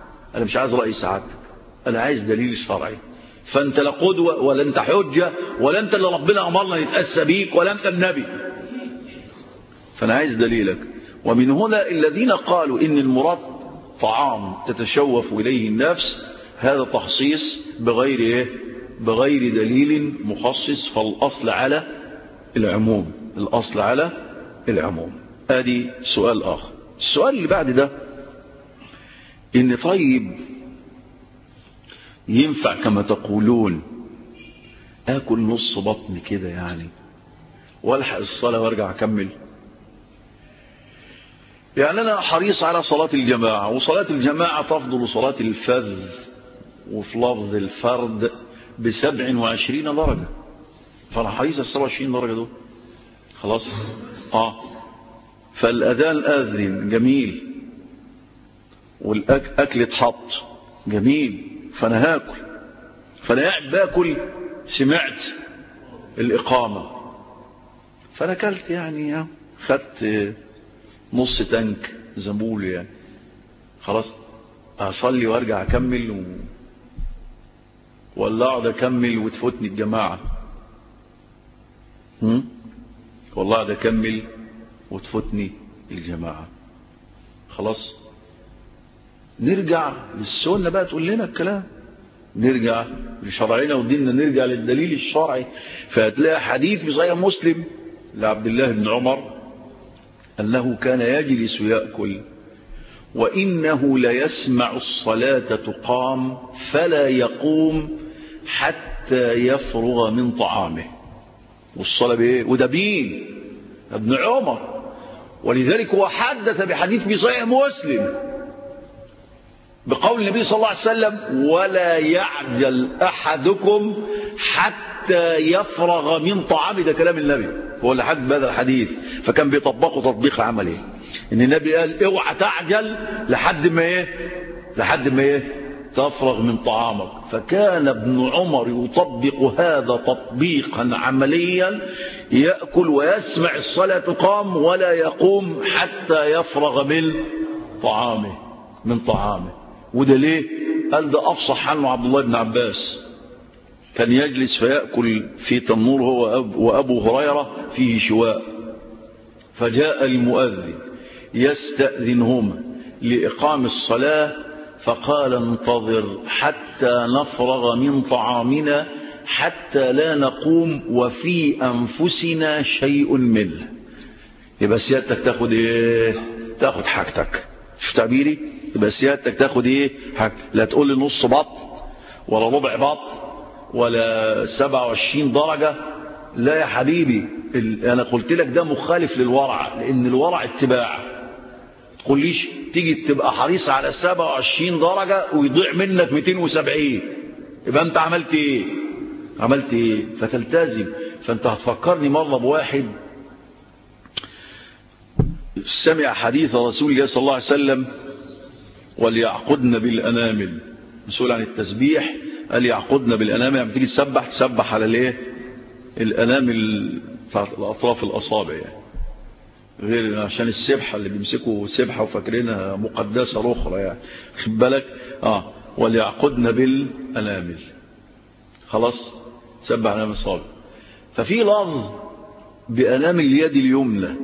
انا عايز دليل شرعي. فانت لا قدوة ولا انت حجة ولا انت اللي ربنا امرنا نتأسى بيك ولا انت النبي، فانا عايز دليلك. ومن هنا الذين قالوا ان المراد طعام تتشوف اليه النفس، هذا تخصيص بغير ايه؟ بغير دليل مخصص. فالاصل على العموم، الاصل على العموم. ادي سؤال اخر. السؤال اللي بعد ده، ان طيب ينفع كما تقولون اكل نص بطن كده يعني والحق الصلاة وارجع اكمل؟ يعني انا حريص على صلاة الجماعة، وصلاة الجماعة تفضل صلاة الفذ وفي لفظ الفرد ب27 درجة، فانا حريص على 27 درجة دول. خلاص فالاذان اذن جميل، والاكل اتحط جميل، فانا هاكل، فانا قاعد باكل سمعت الاقامه، فانا اكلت يعني خدت نص تنك زنبول يعني. خلاص اصلي وارجع اكمل ولا اقعد اكمل وتفوتني الجماعه؟ والله اقعد اكمل وتفوتني الجماعه. خلاص نرجع للسنة بقى تقول لنا الكلام، نرجع لشرعنا وديننا، نرجع للدليل الشرعي. فهتلاقي حديث في صحيح مسلم لعبد الله بن عمر أنه كان يجلس يأكل وإنه ليسمع الصلاة تقام فلا يقوم حتى يفرغ من طعامه. والصلاة بإيه؟ وده بين ابن عمر، ولذلك هو حدث بحديث في صحيح مسلم بقول النبي صلى الله عليه وسلم: ولا يعجل أحدكم حتى حتى يفرغ من طعامه. ده كلام النبي، هو اللي حد بهذا الحديث، فكان بيطبقه تطبيق عملي. ان النبي قال اوعى تعجل لحد ما ايه تفرغ من طعامك. فكان ابن عمر يطبق هذا تطبيقا عمليا، يأكل ويسمع الصلاة تقام ولا يقوم حتى يفرغ من طعامه. وده ليه؟ قال ده أفصح عنه عبد الله بن عباس، كان يجلس فيأكل في تنور هو وأبو هريرة فيه شواء، فجاء المؤذن يستأذنهما لإقام الصلاة، فقال انتظر حتى نفرغ من طعامنا حتى لا نقوم وفي أنفسنا شيء منه. يبقى سيادتك تاخد ايه؟ تاخد حاجتك. شوف تعبيري؟ يبقى سيادتك تاخد ايه؟ حاجتك. لا تقول لي نص بط ولا ربع بط ولا 27 درجة. لا يا حبيبي، انا قلت لك ده مخالف للورع، لان الورع اتباع. تقوليش تيجي تبقى حريص على 27 درجة ويضيع منك 270، يبقى انت عملت ايه؟ فتلتزم. فانت هتفكرني مرة بواحد سمع حديث رسول الله صلى الله عليه وسلم وليعقدن بالأنامل، مسؤول عن التسبيح، قال يعقدن بالأنامل، يعني تيجي تسبح على الايه؟ الأنامل بتاعت الأطراف الأصابع، يعني غير عشان السبحة اللي بيمسكوا سبحة وفاكرينها مقدسة أخرى، يعني خد بالك. وليعقدن بالأنامل، خلاص سبح على الأصابع. ففي لفظ بأنامل اليد اليمنى.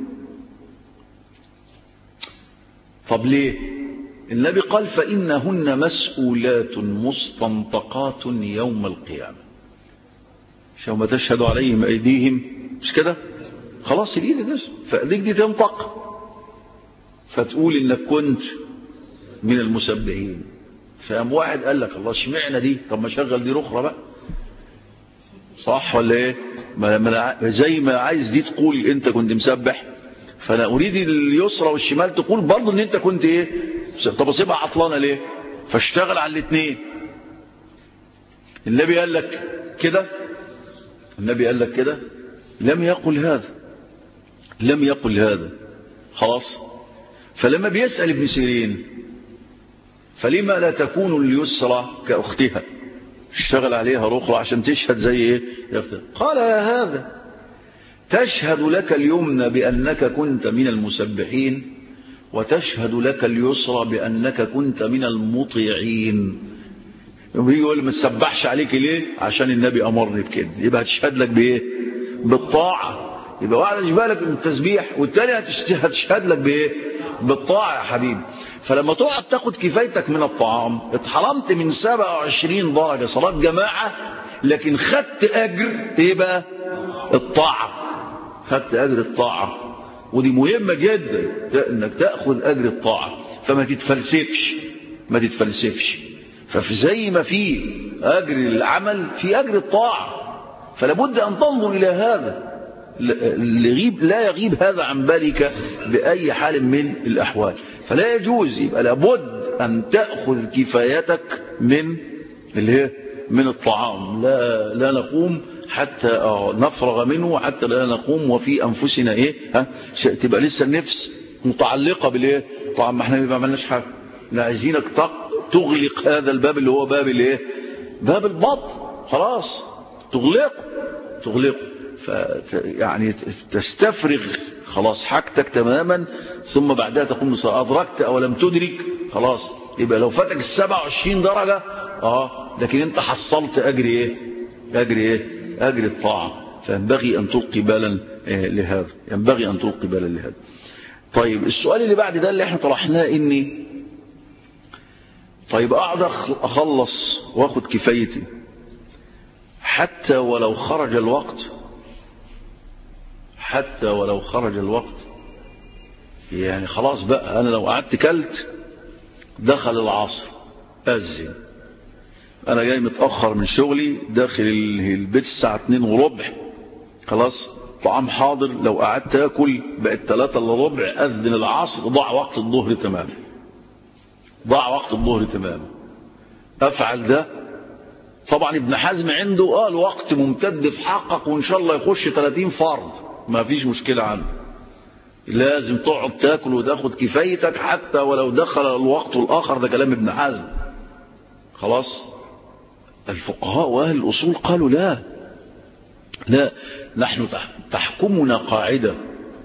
طب ليه؟ النبي قال فإنهن مسؤولات مستنطقات يوم القيامة، يوم تشهد عليهم أيديهم، مش كده؟ خلاص الإيد ده فأيديك دي تنطق، فتقول إنك كنت من المسبحين. فقام واحد قال لك الله اشمعنى دي؟ طب ما شغل دي رخرة بقى، صح ولا ايه؟ زي ما عايز دي تقول انت كنت مسبح، فانا اريد اليسرى والشمال تقول برضه ان انت كنت ايه؟ طب اسيبها عطلانه ليه؟ فاشتغل على الاثنين. النبي قال لك كده؟ لم يقل هذا. خلاص. فلما بيسأل ابن سيرين فلما لا تكون اليسرى كأختها، اشتغل عليها رخرة عشان تشهد زي ايه؟ قال يا هذا تشهد لك اليمنى بأنك كنت من المسبحين، وتشهد لك اليسرى بأنك كنت من المطيعين. يقول ما تسبحش عليك ليه؟ عشان النبي أمرني بكده. يبقى هتشهد لك بإيه؟ بالطاعة. يبقى واحد يشبه لك بالتسبيح والتاني هتشهد لك بإيه؟ بالطاعة يا حبيبي. فلما تقعد تاخد كفايتك من الطعام، اتحرمت من 27 درجة صلاة جماعة، لكن خدت أجر ايه بقى؟ الطاعة. خدت أجر الطاعة، ودي مهمة جدا انك تأخذ أجر الطاعة. فما تتفلسفش. ففي زي ما في أجر العمل في أجر الطاعة، فلابد أن تنظر إلى هذا، لا يغيب هذا عن بالك بأي حال من الأحوال. فلا يجوز، يبقى لابد أن تأخذ كفايتك من الطعام. لا نقوم حتى نفرغ منه، حتى لا نقوم وفي أنفسنا تبقى لسه النفس متعلقة بالإيه؟ طبعا ما احنا ما عملناش حاجة. لا عايزينك تغلق هذا الباب اللي هو باب الإيه؟ باب البطن. خلاص تغلقه. يعني تستفرغ خلاص حاجتك تماما، ثم بعدها تقوم بصلاة. أدركت أو لم تدرك خلاص، يبقى لو فاتك 27 درجة لكن انت حصلت أجر ايه؟ أجر الطاعة. فينبغي أن تلقي بالا لهذا. طيب السؤال اللي بعد ده اللي احنا طرحناه، اني طيب اقعد اخلص واخد كفايتي حتى ولو خرج الوقت، يعني خلاص بقى انا لو قعدت كلت دخل العصر أذن، انا جاي متأخر من شغلي، داخل البيت الساعة 2:15، خلاص طعام حاضر، لو قعدت اكل بقت 3:15 أذن العصر، ضاع وقت الظهر تماما. أفعل ده طبعا ابن حزم عنده الوقت ممتد في حقك وإن شاء الله يخش 30 فرض ما فيش مشكلة عنه، لازم تقعد تاكل وتاخد كفايتك حتى ولو دخل الوقت الآخر. ده كلام ابن حزم. خلاص الفقهاء وأهل الأصول قالوا لا، نحن تحكمنا قاعدة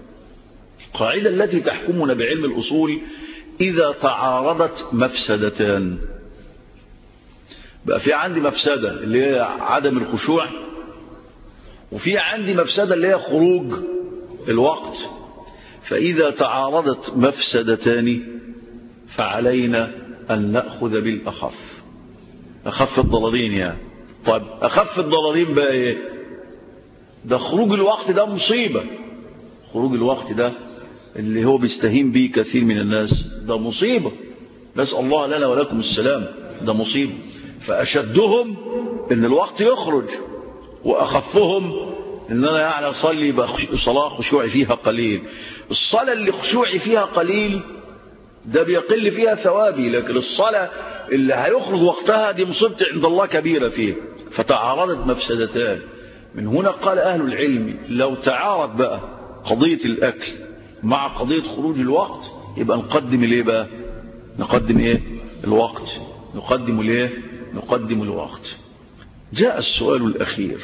التي تحكمنا بعلم الأصول إذا تعارضت مفسدتان. بقى في عندي مفسدة اللي هي عدم الخشوع، وفي عندي مفسدة اللي هي خروج الوقت. فإذا تعارضت مفسدتان فعلينا أن نأخذ بالأخف، أخف الضررين يعني. طيب أخف الضررين بقى إيه؟ ده خروج الوقت، ده مصيبة. خروج الوقت ده اللي هو بيستهين به كثير من الناس، ده مصيبة، نسأل الله لنا ولكم السلام، ده مصيبة. فأشدهم إن الوقت يخرج، وأخفهم إن أنا يعني أصلي صلاة خشوعي فيها قليل. الصلاة اللي خشوعي فيها قليل ده بيقل فيها ثوابي، لكن الصلاة اللي هيخرج وقتها دي مصيبتي عند الله كبيرة فيها. فتعارضت مفسدتان. من هنا قال أهل العلم لو تعارض بقى قضية الأكل مع قضية خروج الوقت يبقى نقدم الايه بقى؟ نقدم ايه؟ الوقت. نقدم الايه؟ نقدم الوقت. جاء السؤال الأخير،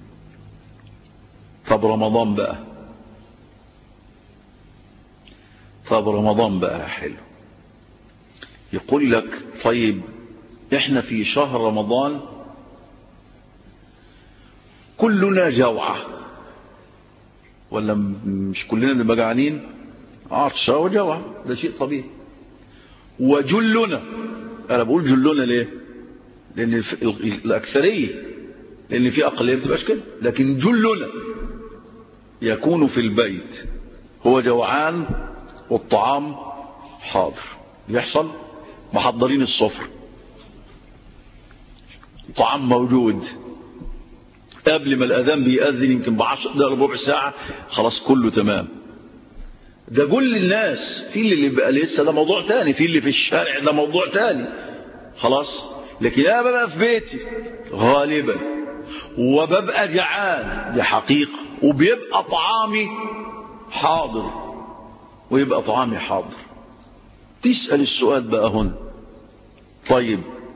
طب رمضان بقى حلو. يقول لك طيب احنا في شهر رمضان كلنا جوعة، ولا مش كلنا نبقى جعانين؟ عطشة وجوعة، ده شيء طبيعي. وجلنا، انا بقول جلنا ليه؟ لان الاكثرية، لان في اقلية بتبقاش كده، لكن جلنا يكون في البيت هو جوعان والطعام حاضر. يحصل محضرين السفرة، طعام موجود، قبل ما الأذان بيأذن يمكن ب10 دقائق ربع ساعة خلاص كله تمام. ده كل الناس. في اللي بقى لسه ده موضوع تاني، في اللي في الشارع ده موضوع تاني. خلاص. لكن أنا ببقى في بيتي غالبا وببقى جعان، دي حقيقة، وبيبقى طعامي حاضر، تسأل السؤال بقى هنا، طيب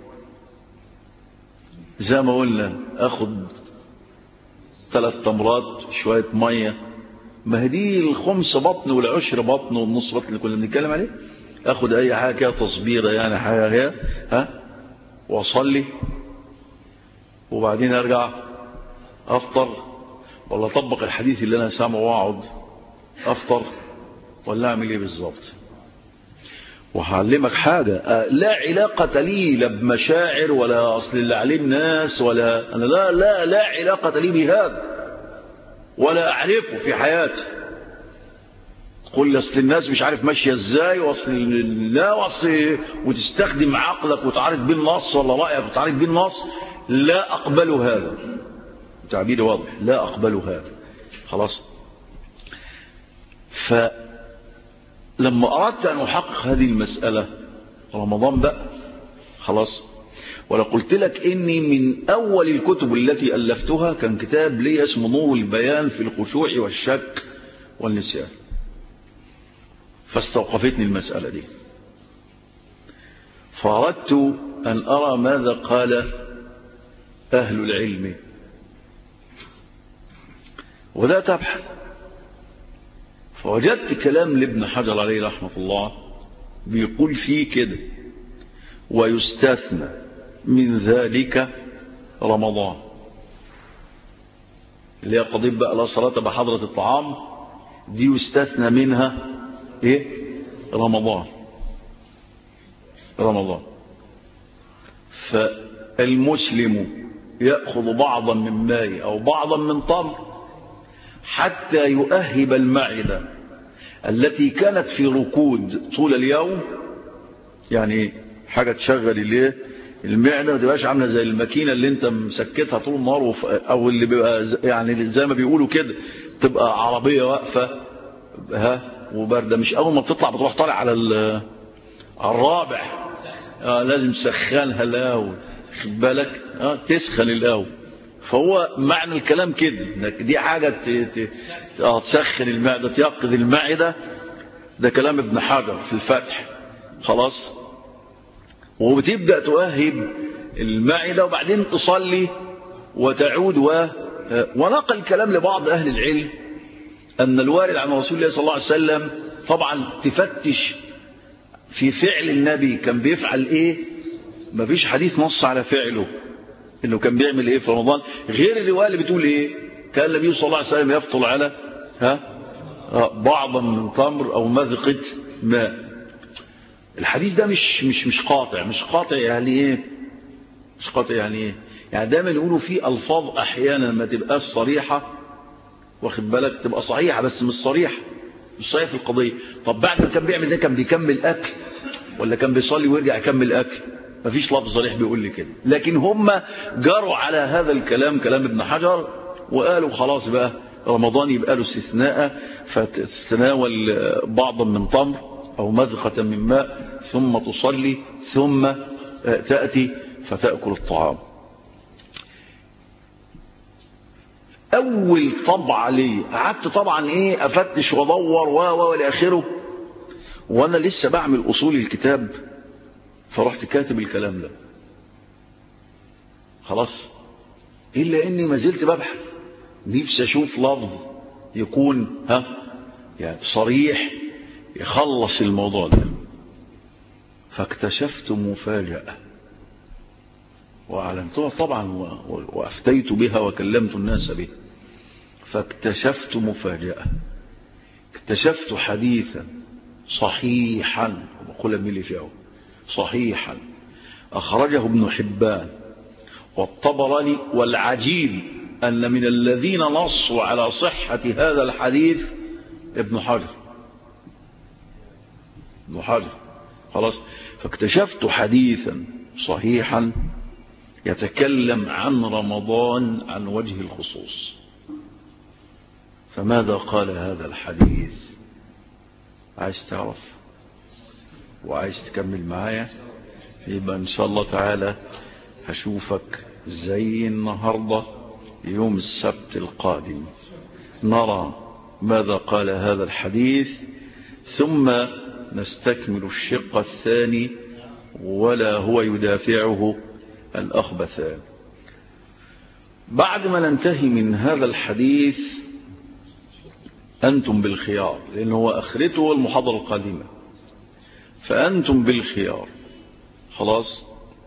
زي ما قلنا اخد 3 تمرات شوية مية، ما هدي الخمس بطن والعشر بطن والنص بطن اللي كنا بنتكلم عليه، اخد اي حاجة كده تصبيرة يعني حاجة كده واصلي وبعدين ارجع افطر، ولا اطبق الحديث اللي انا سامعه واقعد افطر، ولا اعمل ايه بالظبط؟ وهعلمك حاجة لا علاقة لي لا بمشاعر ولا أصل اللي عليه الناس، ولا أنا لا علاقة لي بهذا ولا أعرفه في حياتي. قل أصل الناس مش عارف ماشية إزاي، وتستخدم عقلك وتعارض بين النص، ولا رأيك وتعارض بين النص. لا أقبل هذا، تعبيري واضح، لا أقبل هذا. خلاص. لما أردت أن أحقق هذه المسألة رمضان بقى خلاص، ولا قلت لك إني من أول الكتب التي ألفتها كان كتاب لي اسمه نور البيان في الخشوع والشك والنسيان، فاستوقفتني المسألة دي، فأردت أن أرى ماذا قال أهل العلم، ولا تبحث. فوجدت كلام لابن حجر عليه رحمة الله بيقول فيه كده: ويستثنى من ذلك رمضان، اللي هي قضية بقى لا صلاة بحضرة الطعام، دي يستثنى منها ايه؟ رمضان. فالمسلم يأخذ بعضا من ماء أو بعضا من تمر حتى يؤهب المعدة التي كانت في ركود طول اليوم، يعني حاجة تشغل المعدة ما تبقاش عاملة زي الماكينة اللي انت مسكتها طول النهار، او اللي بيبقى يعني زي ما بيقولوا كده تبقى عربية واقفة وباردة، مش اول ما بتطلع بتروح طالع على الرابع، لازم تسخنها الاول خد بالك تسخن الأول. فهو معنى الكلام كده، دي حاجة تسخن المعدة تيقظ المعدة، ده كلام ابن حجر في الفتح. خلاص، وبتبدأ تؤهب المعدة وبعدين تصلي وتعود. ونقل الكلام لبعض أهل العلم أن الوارد عن رسول الله صلى الله عليه وسلم طبعا تفتش في فعل النبي كان بيفعل ايه، ما فيش حديث نص على فعله انه كان بيعمل ايه في رمضان، غير الرواية اللي بتقول ايه كان النبي صلى الله عليه وسلم يفطر على بعضا من تمر او مذقة ماء. الحديث ده مش قاطع. مش قاطع يعني ايه؟ مش قاطع يعني ايه؟ يعني دايما يقولوا فيه الفاظ احيانا ما تبقاش صريحة، واخد بالك، تبقى صحيحة بس مش صريحة، مش صحيح في القضية. طب بعد ما كان بيعمل ده كان بيكمل اكل ولا كان بيصلي ويرجع يكمل اكل؟ مفيش لفظ صريح بيقول لي كده. لكن هم جروا على هذا الكلام، كلام ابن حجر، وقالوا خلاص بقى رمضان يبقى له استثناء، فتتناول بعضا من تمر او مذقة من ماء ثم تصلي ثم تأتي فتأكل الطعام. اول طبعة لي قعدت طبعا ايه افتش وادور والى اخره، وانا لسه بعمل اصول الكتاب، فرحت كاتب الكلام ده. خلاص، الا اني ما زلت ببحث، نفسي اشوف لفظ يكون يعني صريح يخلص الموضوع ده. فاكتشفت مفاجأة واعلنتها طبعا وافتيت بها وكلمت الناس بها. فاكتشفت مفاجأة، اكتشفت حديثا صحيحا، وبقول ملي فيه صحيحا، أخرجه ابن حبان والطبراني. والعجيب أن من الذين نصوا على صحة هذا الحديث ابن حجر. خلاص، فاكتشفت حديثا صحيحا يتكلم عن رمضان عن وجه الخصوص. فماذا قال هذا الحديث؟ عايز تعرف وعايز تكمل معايا؟ يبقى إن شاء الله تعالى هشوفك زي النهاردة يوم السبت القادم، نرى ماذا قال هذا الحديث، ثم نستكمل الشق الثاني ولا هو يدافعه الأخبثان. بعد ما ننتهي من هذا الحديث أنتم بالخيار، لأنه هو أخرته المحاضرة القادمة، فأنتم بالخيار. خلاص،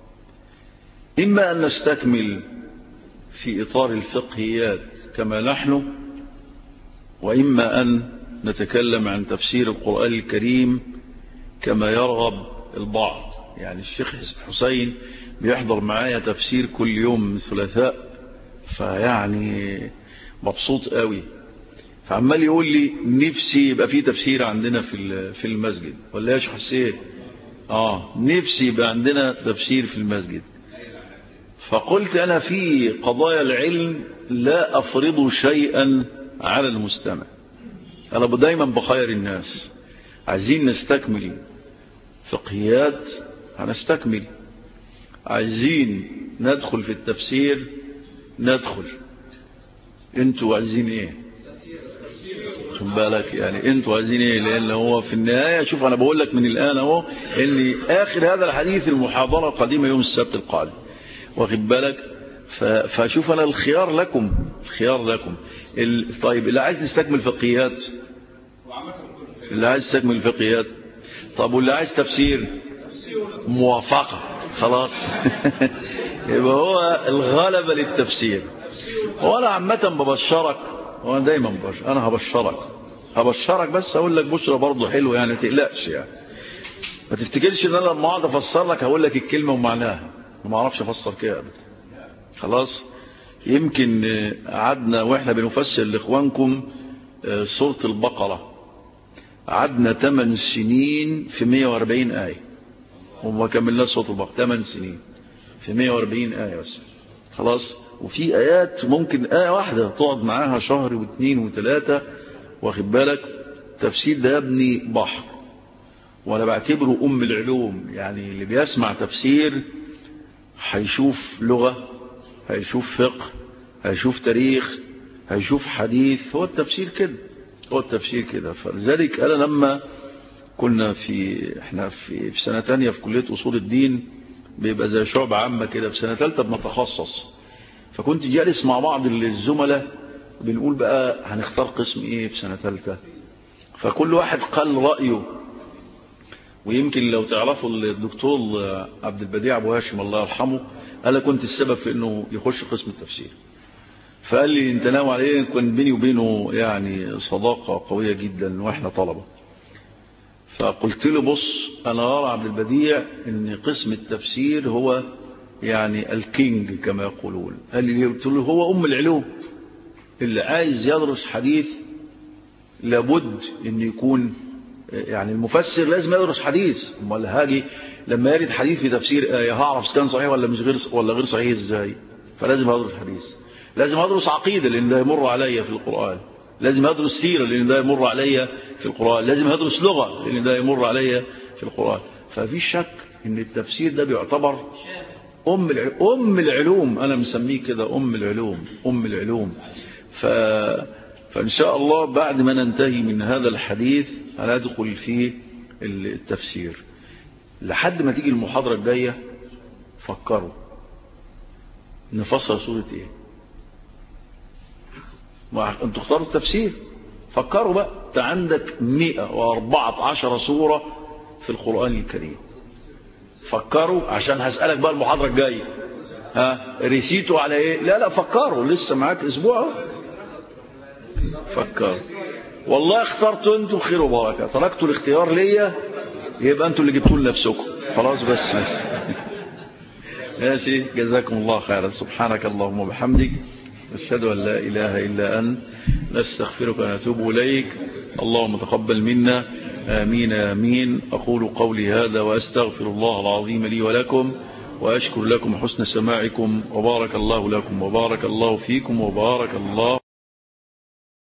إما أن نستكمل في إطار الفقهيات كما نحن، وإما أن نتكلم عن تفسير القرآن الكريم كما يرغب البعض. يعني الشيخ حسين بيحضر معايا تفسير كل يوم ثلاثاء، فيعني مبسوط قوي، فعمال يقول لي نفسي يبقى في تفسير عندنا في المسجد، ولا يا شيخ حسين؟ نفسي يبقى عندنا تفسير في المسجد. فقلت أنا في قضايا العلم لا أفرض شيئا على المستمع، أنا دايما بخير الناس. عايزين نستكمل فقهيات هنستكمل، عايزين ندخل في التفسير ندخل. انتوا عايزين ايه؟ خد بالك، يعني انتوا عايزين ايه؟ لان هو في النهاية شوف انا بقول لك من الان اهو ان اخر هذا الحديث المحاضرة القادمة يوم السبت القادم، واخد بالك. فشوف انا الخيار لكم، الخيار لكم. طيب اللي عايز نستكمل فقهيات، اللي عايز يستكمل فقهيات، طب واللي عايز تفسير موافقة، خلاص. يبقى هو الغلبة للتفسير. وانا عامة ببشرك، وانا دايما انا هبشرك بس اقول لك بشرة برضو حلوة، يعني تقلقش، يعني ما تفتكرش ان انا لما اقعد افسر لك هقول لك الكلمة ومعناها، ما اعرفش افسر كده ابدا. خلاص، يمكن قعدنا واحنا بنفسر لاخوانكم سورة البقرة، قعدنا 8 سنين في 140 آية، وما كملنا سورة البقرة 8 سنين في 140 آية بس. خلاص، وفي آيات ممكن آية واحدة تقعد معاها شهر واثنين وثلاثة، واخد بالك. تفسير ده يا ابني بحر، وانا بعتبره ام العلوم. يعني اللي بيسمع تفسير هيشوف لغة، هيشوف فقه، هيشوف تاريخ، هيشوف حديث. هو التفسير كده، هو التفسير كده. فلذلك أنا لما كنا احنا في سنة تانية في كلية أصول الدين، بيبقى زي شعب عامة كده، في سنة ثالثة بنتخصص. فكنت جالس مع بعض الزملاء بنقول بقى هنختار قسم ايه في سنة ثالثة، فكل واحد قال رأيه. ويمكن لو تعرفوا الدكتور عبد البديع أبو هاشم الله يرحمه، أنا كنت السبب في أنه يخش قسم التفسير. فقال لي انت ناوي على ايه؟ كان بيني وبينه يعني صداقة قوية جدا واحنا طلبة. فقلت له بص، انا ارى عبد البديع ان قسم التفسير هو يعني الكينج كما يقولون. قال لي قلت له هو ام العلوم، اللي عايز يدرس حديث لابد ان يكون يعني المفسر لازم يدرس حديث. امال هاجي لما يرد حديث في تفسير آية هعرف اذا كان صحيح ولا مش غير صحيح ازاي؟ فلازم ادرس حديث، لازم ادرس عقيدة لان ده يمر عليا في القرآن، لازم ادرس سيرة لان ده يمر عليا في القرآن، لازم ادرس لغة لان ده يمر عليا في القرآن. ففي شك ان التفسير ده بيعتبر ام العلوم. انا مسميه كده ام العلوم، ام العلوم. فان شاء الله بعد ما ننتهي من هذا الحديث هندخل في التفسير. لحد ما تيجي المحاضرة الجاية فكروا نفسر سورة ايه. انتوا اختاروا التفسير، فكروا بقى. انت عندك 114 سورة في القرآن الكريم. فكروا عشان هسألك بقى المحاضرة الجاية رسيتوا على ايه. لا فكروا، لسه معاك اسبوع. فكروا والله، اخترتوا انتوا خير وبركة، تركتوا الاختيار ليا يبقى انتوا اللي جبتوا لنفسكم خلاص. بس ماشي، جزاكم الله خيرا. سبحانك اللهم وبحمدك، أشهد أن لا إله إلا أنت، نستغفرك ونتوب إليك. اللهم تقبل منا، آمين آمين. أقول قولي هذا وأستغفر الله العظيم لي ولكم، وأشكر لكم حسن سماعكم، وبارك الله لكم وبارك الله فيكم وبارك الله